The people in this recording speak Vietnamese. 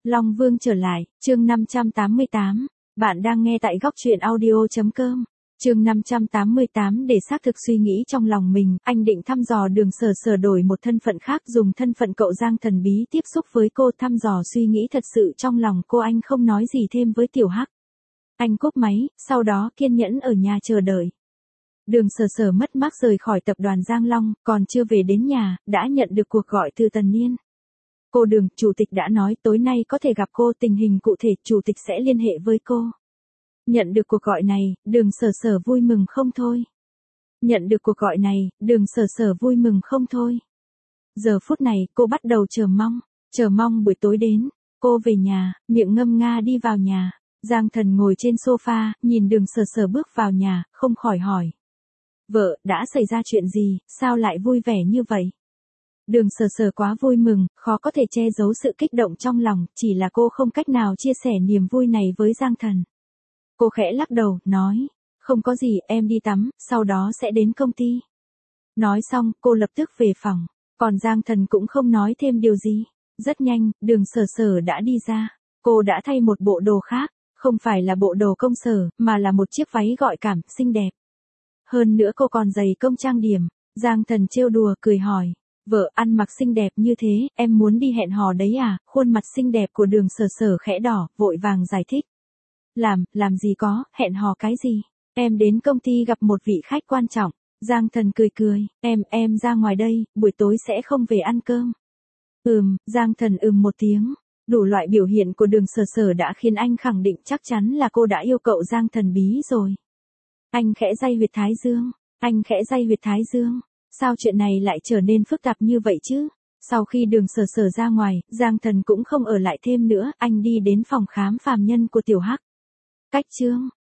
Long Vương trở lại, chương 588. Bạn đang nghe tại góc truyện audio.com. Chương 588. Để xác thực suy nghĩ trong lòng mình, anh định thăm dò Đường Sở Sở đổi một thân phận khác, dùng thân phận cậu Giang thần bí tiếp xúc với cô, thăm dò suy nghĩ thật sự trong lòng cô. Anh không nói gì thêm với Tiểu Hắc. Anh cúp máy, sau đó kiên nhẫn ở nhà chờ đợi. Đường Sở Sở mất mát rời khỏi tập đoàn Giang Long, còn chưa về đến nhà, đã nhận được cuộc gọi từ Tần Niên. Cô Đường, chủ tịch đã nói tối nay có thể gặp cô, tình hình cụ thể chủ tịch sẽ liên hệ với cô. Nhận được cuộc gọi này, Đường Sở Sở vui mừng không thôi. Nhận được cuộc gọi này, Đường Sở Sở vui mừng không thôi. Giờ phút này, cô bắt đầu chờ mong buổi tối đến. Cô về nhà, miệng ngâm nga đi vào nhà. Giang Thần ngồi trên sofa, nhìn Đường Sở Sở bước vào nhà, không khỏi hỏi. Vợ, đã xảy ra chuyện gì, sao lại vui vẻ như vậy? Đường Sở Sở quá vui mừng, khó có thể che giấu sự kích động trong lòng, chỉ là cô không cách nào chia sẻ niềm vui này với Giang Thần. Cô khẽ lắc đầu, nói, không có gì, em đi tắm, sau đó sẽ đến công ty. Nói xong, cô lập tức về phòng, còn Giang Thần cũng không nói thêm điều gì. Rất nhanh, Đường Sở Sở đã đi ra, cô đã thay một bộ đồ khác, không phải là bộ đồ công sở, mà là một chiếc váy gợi cảm, xinh đẹp. Hơn nữa cô còn giày công trang điểm. Giang Thần trêu đùa, cười hỏi. Vợ, ăn mặc xinh đẹp như thế, em muốn đi hẹn hò đấy à? Khuôn mặt xinh đẹp của Đường Sở Sở khẽ đỏ, vội vàng giải thích. Làm gì có, hẹn hò cái gì? Em đến công ty gặp một vị khách quan trọng. Giang Thần cười, em ra ngoài đây, buổi tối sẽ không về ăn cơm. Giang Thần một tiếng. Đủ loại biểu hiện của Đường Sở Sở đã khiến anh khẳng định chắc chắn là cô đã yêu cậu Giang thần bí rồi. Anh khẽ day huyệt thái dương. Sao chuyện này lại trở nên phức tạp như vậy chứ? Sau khi Đường Sở Sở ra ngoài, Giang Thần cũng không ở lại thêm nữa, anh đi đến phòng khám phàm nhân của Tiểu Hắc. Cách chương